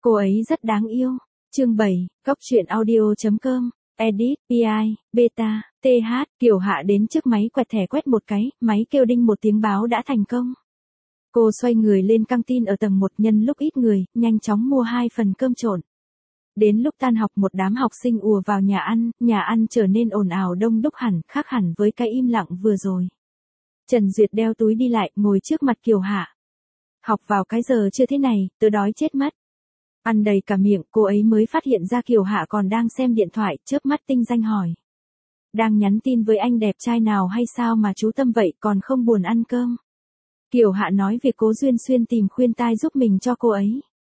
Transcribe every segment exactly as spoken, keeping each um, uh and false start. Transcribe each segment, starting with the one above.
Cô ấy rất đáng yêu. Chương bảy, Góc truyện audio chấm com, edit, pi ai, beta, th, Kiều Hạ đến trước máy quẹt thẻ quét một cái, máy kêu đinh một tiếng báo đã thành công. Cô xoay người lên căng tin ở tầng một nhân lúc ít người, nhanh chóng mua hai phần cơm trộn. Đến lúc tan học một đám học sinh ùa vào nhà ăn, nhà ăn trở nên ồn ào đông đúc hẳn, khác hẳn với cái im lặng vừa rồi. Trần Duyệt đeo túi đi lại, ngồi trước mặt Kiều Hạ. Học vào cái giờ chưa thế này, tớ đói chết mất. Ăn đầy cả miệng, cô ấy mới phát hiện ra Kiều Hạ còn đang xem điện thoại, chớp mắt tinh danh hỏi. Đang nhắn tin với anh đẹp trai nào hay sao mà chú tâm vậy, còn không buồn ăn cơm. Kiều Hạ nói việc Cố Duyên Xuyên tìm khuyên tai giúp mình cho cô ấy.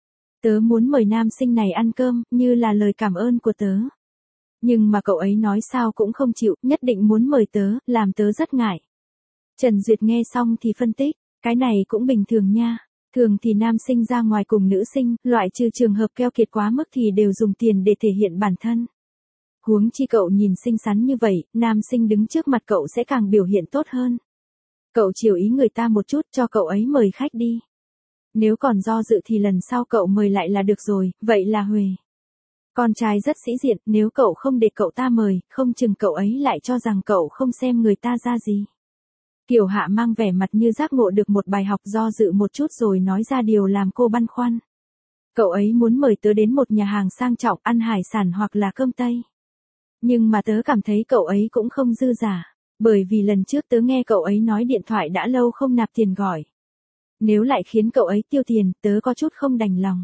Tớ muốn mời nam sinh này ăn cơm, như là lời cảm ơn của tớ. Nhưng mà cậu ấy nói sao cũng không chịu, nhất định muốn mời tớ, làm tớ rất ngại. Trần Duyệt nghe xong thì phân tích, cái này cũng bình thường nha. Thường thì nam sinh ra ngoài cùng nữ sinh, loại trừ trường hợp keo kiệt quá mức thì đều dùng tiền để thể hiện bản thân. Huống chi cậu nhìn xinh xắn như vậy, nam sinh đứng trước mặt cậu sẽ càng biểu hiện tốt hơn. Cậu chiều ý người ta một chút cho cậu ấy mời khách đi. Nếu còn do dự thì lần sau cậu mời lại là được rồi, vậy là huề. Con trai rất sĩ diện, nếu cậu không để cậu ta mời, không chừng cậu ấy lại cho rằng cậu không xem người ta ra gì. Kiều Hạ mang vẻ mặt như giác ngộ được một bài học, do dự một chút rồi nói ra điều làm cô băn khoăn. Cậu ấy muốn mời tớ đến một nhà hàng sang trọng ăn hải sản hoặc là cơm Tây. Nhưng mà tớ cảm thấy cậu ấy cũng không dư giả, bởi vì lần trước tớ nghe cậu ấy nói điện thoại đã lâu không nạp tiền gọi. Nếu lại khiến cậu ấy tiêu tiền, tớ có chút không đành lòng.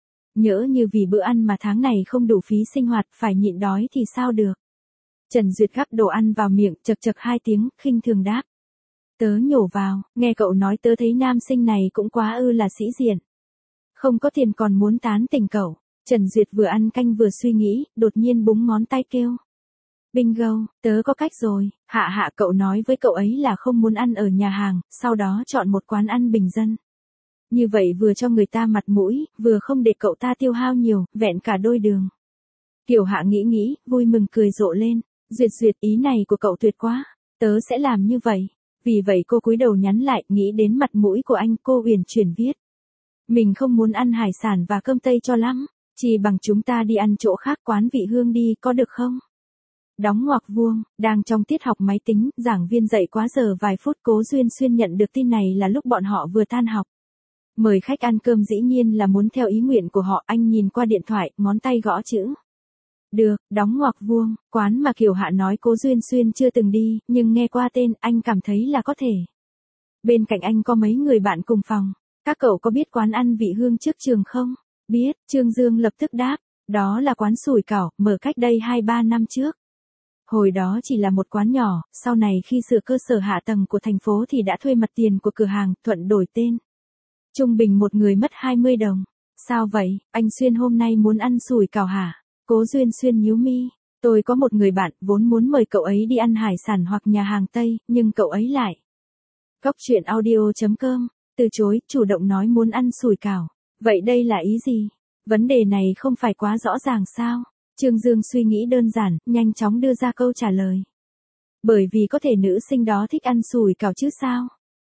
Nhỡ như vì bữa ăn mà tháng này không đủ phí sinh hoạt, phải nhịn đói thì sao được. Trần Duyệt gắp đồ ăn vào miệng, chật chật hai tiếng, khinh thường đáp. Tớ nhổ vào, nghe cậu nói tớ thấy nam sinh này cũng quá ư là sĩ diện. Không có tiền còn muốn tán tỉnh cậu. Trần Duyệt vừa ăn canh vừa suy nghĩ, đột nhiên búng ngón tay kêu. Bingo, tớ có cách rồi. Hạ Hạ cậu nói với cậu ấy là không muốn ăn ở nhà hàng, sau đó chọn một quán ăn bình dân. Như vậy vừa cho người ta mặt mũi, vừa không để cậu ta tiêu hao nhiều, vẹn cả đôi đường. Kiều Hạ nghĩ nghĩ, vui mừng cười rộ lên. Duyệt Duyệt, ý này của cậu tuyệt quá. Tớ sẽ làm như vậy. Vì vậy cô cúi đầu nhắn lại, nghĩ đến mặt mũi của anh, cô uyển chuyển viết. Mình không muốn ăn hải sản và cơm Tây cho lắm, chỉ bằng chúng ta đi ăn chỗ khác, quán Vị Hương đi, có được không? Đóng ngoặc vuông, đang trong tiết học máy tính, giảng viên dạy quá giờ vài phút. Cố Duyên Xuyên nhận được tin này là lúc bọn họ vừa tan học. Mời khách ăn cơm dĩ nhiên là muốn theo ý nguyện của họ, anh nhìn qua điện thoại, ngón tay gõ chữ. Được, đóng ngoặc vuông, quán mà Kiều Hạ nói Cố Duyên Xuyên chưa từng đi, nhưng nghe qua tên, anh cảm thấy là có thể. Bên cạnh anh có mấy người bạn cùng phòng. Các cậu có biết quán ăn Vị Hương trước trường không? Biết, Trương Dương lập tức đáp. Đó là quán sủi cảo, mở cách đây hai ba năm trước. Hồi đó chỉ là một quán nhỏ, sau này khi sửa cơ sở hạ tầng của thành phố thì đã thuê mặt tiền của cửa hàng, thuận đổi tên. Trung bình một người mất hai mươi đồng. Sao vậy, anh Xuyên hôm nay muốn ăn sủi cảo hả? Cố Duyên Xuyên nhíu mi. Tôi có một người bạn, vốn muốn mời cậu ấy đi ăn hải sản hoặc nhà hàng Tây, nhưng cậu ấy lại. Góc truyện audio chấm com, từ chối, chủ động nói muốn ăn sủi cảo. Vậy đây là ý gì? Vấn đề này không phải quá rõ ràng sao? Trương Dương suy nghĩ đơn giản, nhanh chóng đưa ra câu trả lời. Bởi vì có thể nữ sinh đó thích ăn sủi cảo chứ sao?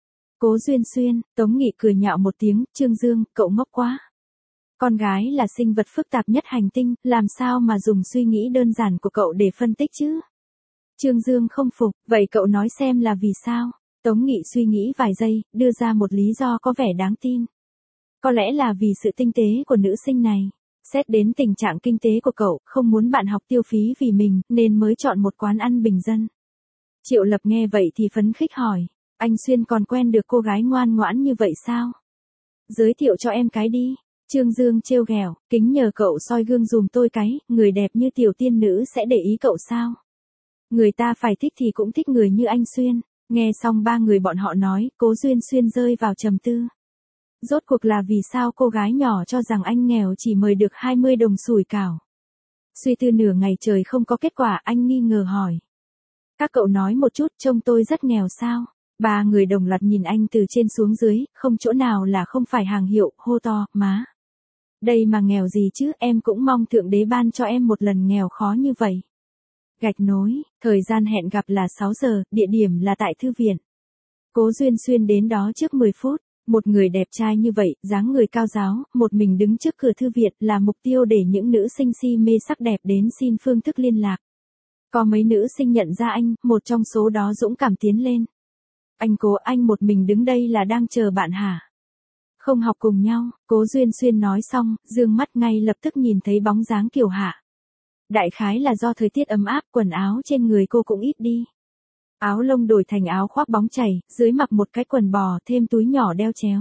Cố Duyên Xuyên, Tống Nghị cười nhạo một tiếng, Trương Dương, cậu ngốc quá. Con gái là sinh vật phức tạp nhất hành tinh, làm sao mà dùng suy nghĩ đơn giản của cậu để phân tích chứ? Trương Dương không phục, vậy cậu nói xem là vì sao? Tống Nghị suy nghĩ vài giây, đưa ra một lý do có vẻ đáng tin. Có lẽ là vì sự tinh tế của nữ sinh này. Xét đến tình trạng kinh tế của cậu, không muốn bạn học tiêu phí vì mình, nên mới chọn một quán ăn bình dân. Triệu Lập nghe vậy thì phấn khích hỏi, anh Xuyên còn quen được cô gái ngoan ngoãn như vậy sao? Giới thiệu cho em cái đi. Trương Dương trêu ghẹo, kính nhờ cậu soi gương dùm tôi cái, người đẹp như tiểu tiên nữ sẽ để ý cậu sao? Người ta phải thích thì cũng thích người như anh Xuyên. Nghe xong ba người bọn họ nói, Cố Duyên Xuyên rơi vào trầm tư. Rốt cuộc là vì sao cô gái nhỏ cho rằng anh nghèo chỉ mời được hai mươi đồng sủi cảo. Suy tư nửa ngày trời không có kết quả, anh nghi ngờ hỏi. Các cậu nói một chút, trông tôi rất nghèo sao? Ba người đồng loạt nhìn anh từ trên xuống dưới, không chỗ nào là không phải hàng hiệu, hô to, má. Đây mà nghèo gì chứ, em cũng mong Thượng Đế ban cho em một lần nghèo khó như vậy. Gạch nối, thời gian hẹn gặp là sáu giờ, địa điểm là tại thư viện. Cố Duyên Xuyên đến đó trước mười phút. Một người đẹp trai như vậy, dáng người cao ráo, một mình đứng trước cửa thư viện là mục tiêu để những nữ sinh si mê sắc đẹp đến xin phương thức liên lạc. Có mấy nữ sinh nhận ra anh, một trong số đó dũng cảm tiến lên. Anh Cố, anh một mình đứng đây là đang chờ bạn hả? Không học cùng nhau, Cố Duyên Xuyên nói xong, dương mắt ngay lập tức nhìn thấy bóng dáng Kiều Hạ. Đại khái là do thời tiết ấm áp, quần áo trên người cô cũng ít đi. Áo lông đổi thành áo khoác bóng chảy, dưới mặc một cái quần bò thêm túi nhỏ đeo chéo.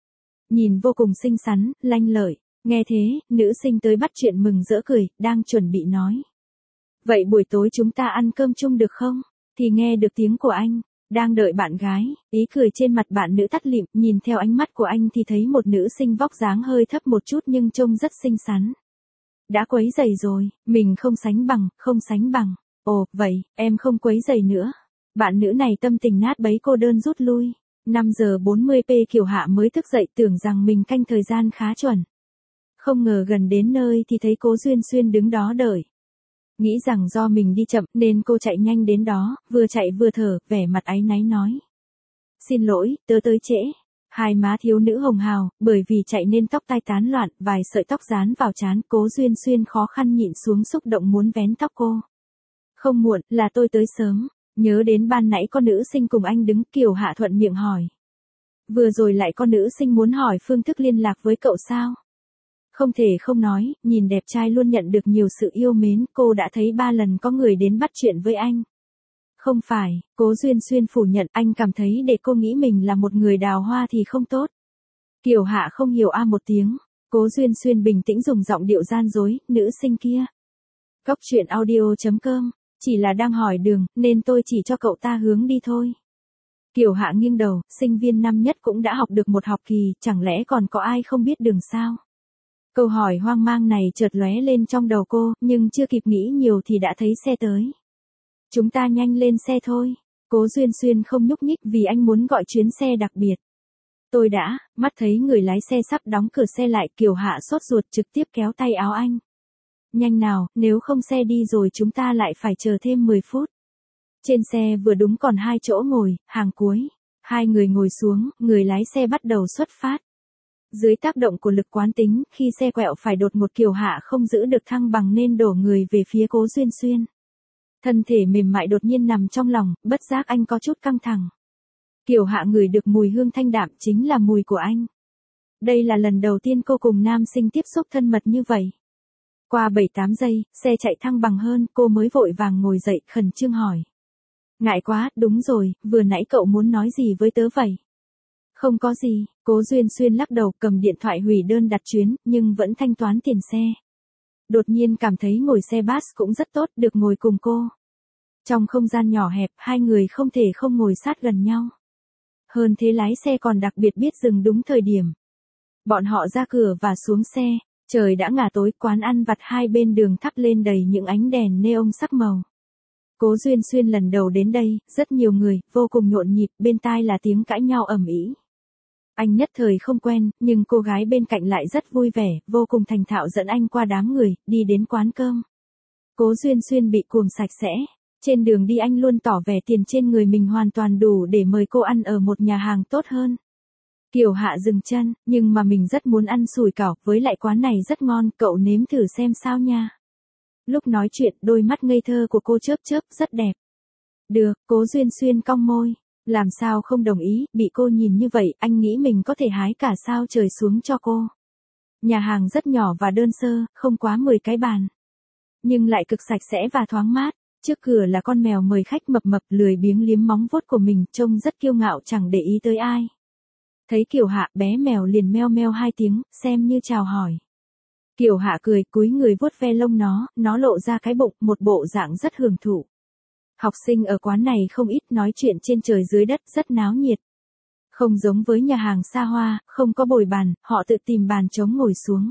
Nhìn vô cùng xinh xắn, lanh lợi. Nghe thế, nữ sinh tới bắt chuyện mừng rỡ cười, đang chuẩn bị nói. Vậy buổi tối chúng ta ăn cơm chung được không? Thì nghe được tiếng của anh, đang đợi bạn gái, ý cười trên mặt bạn nữ tắt lịm, nhìn theo ánh mắt của anh thì thấy một nữ sinh vóc dáng hơi thấp một chút nhưng trông rất xinh xắn. Đã quấy rầy rồi, mình không sánh bằng, không sánh bằng. Ồ, vậy, em không quấy rầy nữa. Bạn nữ này tâm tình nát bấy cô đơn rút lui. năm giờ bốn mươi p Kiều Hạ mới thức dậy tưởng rằng mình canh thời gian khá chuẩn. Không ngờ gần đến nơi thì thấy Cố Duyên Xuyên đứng đó đợi. Nghĩ rằng do mình đi chậm nên cô chạy nhanh đến đó, vừa chạy vừa thở, vẻ mặt áy náy nói. Xin lỗi, tớ tới trễ. Hai má thiếu nữ hồng hào, bởi vì chạy nên tóc tai tán loạn, vài sợi tóc dán vào trán, Cố Duyên Xuyên khó khăn nhịn xuống xúc động muốn vén tóc cô. Không muộn, là tôi tới sớm. Nhớ đến ban nãy con nữ sinh cùng anh đứng, Kiều Hạ thuận miệng hỏi. Vừa rồi lại con nữ sinh muốn hỏi phương thức liên lạc với cậu sao? Không thể không nói, nhìn đẹp trai luôn nhận được nhiều sự yêu mến, cô đã thấy ba lần có người đến bắt chuyện với anh. Không phải, Cố Duyên Xuyên phủ nhận, anh cảm thấy để cô nghĩ mình là một người đào hoa thì không tốt. Kiều Hạ không hiểu a một tiếng, Cố Duyên Xuyên bình tĩnh dùng giọng điệu gian dối, nữ sinh kia. Góc truyện audio chấm com, chỉ là đang hỏi đường, nên tôi chỉ cho cậu ta hướng đi thôi. Kiều Hạ nghiêng đầu, sinh viên năm nhất cũng đã học được một học kỳ, chẳng lẽ còn có ai không biết đường sao? Câu hỏi hoang mang này chợt lóe lên trong đầu cô, nhưng chưa kịp nghĩ nhiều thì đã thấy xe tới. Chúng ta nhanh lên xe thôi. Cố Duyên Xuyên không nhúc nhích vì anh muốn gọi chuyến xe đặc biệt. Tôi đã, mắt thấy người lái xe sắp đóng cửa xe lại, Kiều Hạ sốt ruột trực tiếp kéo tay áo anh. Nhanh nào, nếu không xe đi rồi chúng ta lại phải chờ thêm mười phút. Trên xe vừa đúng còn hai chỗ ngồi, hàng cuối. Hai người ngồi xuống, người lái xe bắt đầu xuất phát. Dưới tác động của lực quán tính, khi xe quẹo phải đột ngột, Kiều Hạ không giữ được thăng bằng nên đổ người về phía Cố Duyên Xuyên. Thân thể mềm mại đột nhiên nằm trong lòng, bất giác anh có chút căng thẳng. Kiều Hạ ngửi được mùi hương thanh đạm chính là mùi của anh. Đây là lần đầu tiên cô cùng nam sinh tiếp xúc thân mật như vậy. Qua bảy tám giây, xe chạy thăng bằng hơn, cô mới vội vàng ngồi dậy, khẩn trương hỏi. Ngại quá, đúng rồi, vừa nãy cậu muốn nói gì với tớ vậy? Không có gì, Cố Duyên Xuyên lắc đầu, cầm điện thoại hủy đơn đặt chuyến, nhưng vẫn thanh toán tiền xe. Đột nhiên cảm thấy ngồi xe bus cũng rất tốt, được ngồi cùng cô. Trong không gian nhỏ hẹp, hai người không thể không ngồi sát gần nhau. Hơn thế lái xe còn đặc biệt biết dừng đúng thời điểm. Bọn họ ra cửa và xuống xe, trời đã ngả tối, quán ăn vặt hai bên đường thắp lên đầy những ánh đèn neon sắc màu. Cố Duyên Xuyên lần đầu đến đây, rất nhiều người, vô cùng nhộn nhịp, bên tai là tiếng cãi nhau ầm ĩ. Anh nhất thời không quen, nhưng cô gái bên cạnh lại rất vui vẻ, vô cùng thành thạo dẫn anh qua đám người, đi đến quán cơm. Cố Duyên Xuyên bị cuồng sạch sẽ. Trên đường đi anh luôn tỏ vẻ tiền trên người mình hoàn toàn đủ để mời cô ăn ở một nhà hàng tốt hơn. Kiều Hạ dừng chân, nhưng mà mình rất muốn ăn sủi cảo, với lại quán này rất ngon, cậu nếm thử xem sao nha. Lúc nói chuyện, đôi mắt ngây thơ của cô chớp chớp, rất đẹp. Được, Cố Duyên Xuyên cong môi. Làm sao không đồng ý, bị cô nhìn như vậy, anh nghĩ mình có thể hái cả sao trời xuống cho cô. Nhà hàng rất nhỏ và đơn sơ, không quá mười cái bàn. Nhưng lại cực sạch sẽ và thoáng mát. Trước cửa là con mèo mời khách mập mập lười biếng liếm móng vuốt của mình, trông rất kiêu ngạo chẳng để ý tới ai. Thấy Kiều Hạ, bé mèo liền meo meo hai tiếng, xem như chào hỏi. Kiều Hạ cười, cúi người vuốt ve lông nó, nó lộ ra cái bụng, một bộ dạng rất hưởng thụ. Học sinh ở quán này không ít, nói chuyện trên trời dưới đất, rất náo nhiệt. Không giống với nhà hàng xa hoa, không có bồi bàn, họ tự tìm bàn trống ngồi xuống.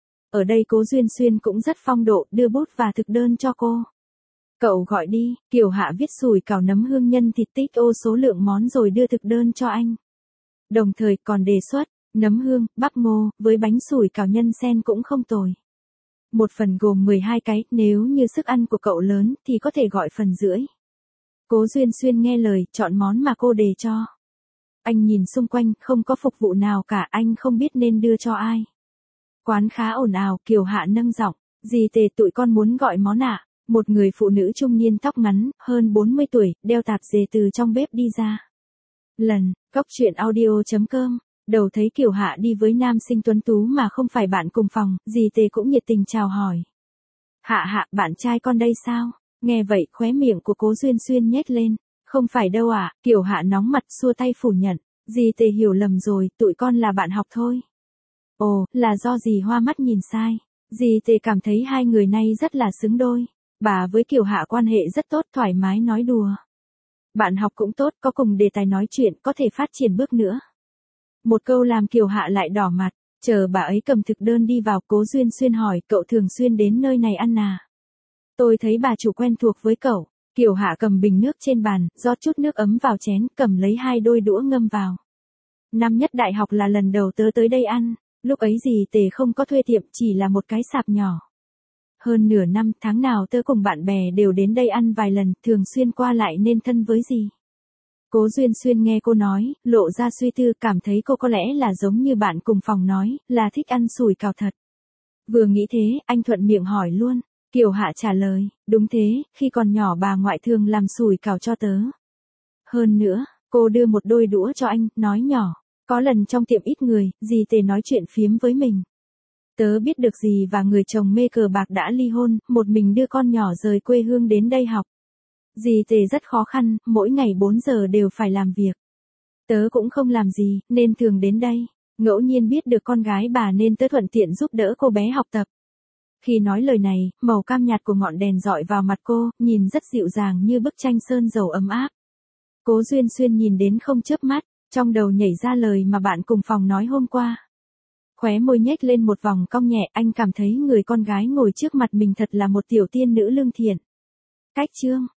Ở đây Cố Duyên Xuyên cũng rất phong độ, đưa bút và thực đơn cho cô. Cậu gọi đi, Kiều Hạ viết sủi cảo nấm hương nhân thịt tích ô số lượng món rồi đưa thực đơn cho anh. Đồng thời còn đề xuất, nấm hương, bắp ngô, với bánh sủi cảo nhân sen cũng không tồi. Một phần gồm mười hai cái, nếu như sức ăn của cậu lớn thì có thể gọi phần rưỡi. Cố Duyên Xuyên nghe lời, chọn món mà cô đề cho. Anh nhìn xung quanh, không có phục vụ nào cả, anh không biết nên đưa cho ai. Quán khá ồn ào, Kiều Hạ nâng giọng, dì Tề tụi con muốn gọi món ạ. Một người phụ nữ trung niên tóc ngắn, hơn bốn mươi tuổi, đeo tạp dề từ trong bếp đi ra. Lần, Cóc truyện audio chấm com, đầu thấy Kiều Hạ đi với nam sinh tuấn tú mà không phải bạn cùng phòng, dì Tề cũng nhiệt tình chào hỏi. Hạ hạ, bạn trai con đây sao? Nghe vậy, khóe miệng của Cố Duyên Xuyên nhếch lên. Không phải đâu ạ, à? Kiều Hạ nóng mặt xua tay phủ nhận. Dì Tề hiểu lầm rồi, tụi con là bạn học thôi. Ồ, là do dì hoa mắt nhìn sai. Dì Tề cảm thấy hai người này rất là xứng đôi. Bà với Kiều Hạ quan hệ rất tốt, thoải mái nói đùa. Bạn học cũng tốt, có cùng đề tài nói chuyện, có thể phát triển bước nữa. Một câu làm Kiều Hạ lại đỏ mặt, chờ bà ấy cầm thực đơn đi vào. Cố Duyên Xuyên hỏi, cậu thường xuyên đến nơi này ăn à? Tôi thấy bà chủ quen thuộc với cậu. Kiều Hạ cầm bình nước trên bàn, rót chút nước ấm vào chén, cầm lấy hai đôi đũa ngâm vào. Năm nhất đại học là lần đầu tớ tới đây ăn, lúc ấy dì Tề không có thuê tiệm, chỉ là một cái sạp nhỏ. Hơn nửa năm, tháng nào tớ cùng bạn bè đều đến đây ăn vài lần, thường xuyên qua lại nên thân với dì. Cố Duyên Xuyên nghe cô nói, lộ ra suy tư, cảm thấy cô có lẽ là giống như bạn cùng phòng nói, là thích ăn sủi cảo thật. Vừa nghĩ thế, anh thuận miệng hỏi luôn. Kiều Hạ trả lời, đúng thế, khi còn nhỏ bà ngoại thường làm sủi cảo cho tớ. Hơn nữa, cô đưa một đôi đũa cho anh, nói nhỏ, có lần trong tiệm ít người, dì Tề nói chuyện phiếm với mình. Tớ biết được dì và người chồng mê cờ bạc đã ly hôn, một mình đưa con nhỏ rời quê hương đến đây học. Dì Tề rất khó khăn, mỗi ngày bốn giờ đều phải làm việc. Tớ cũng không làm gì, nên thường đến đây. Ngẫu nhiên biết được con gái bà nên tớ thuận tiện giúp đỡ cô bé học tập. Khi nói lời này, màu cam nhạt của ngọn đèn dọi vào mặt cô, nhìn rất dịu dàng như bức tranh sơn dầu ấm áp. Cố Duyên Xuyên nhìn đến không chớp mắt, trong đầu nhảy ra lời mà bạn cùng phòng nói hôm qua. Khóe môi nhếch lên một vòng cong nhẹ, anh cảm thấy người con gái ngồi trước mặt mình thật là một tiểu tiên nữ lương thiện. Cách chương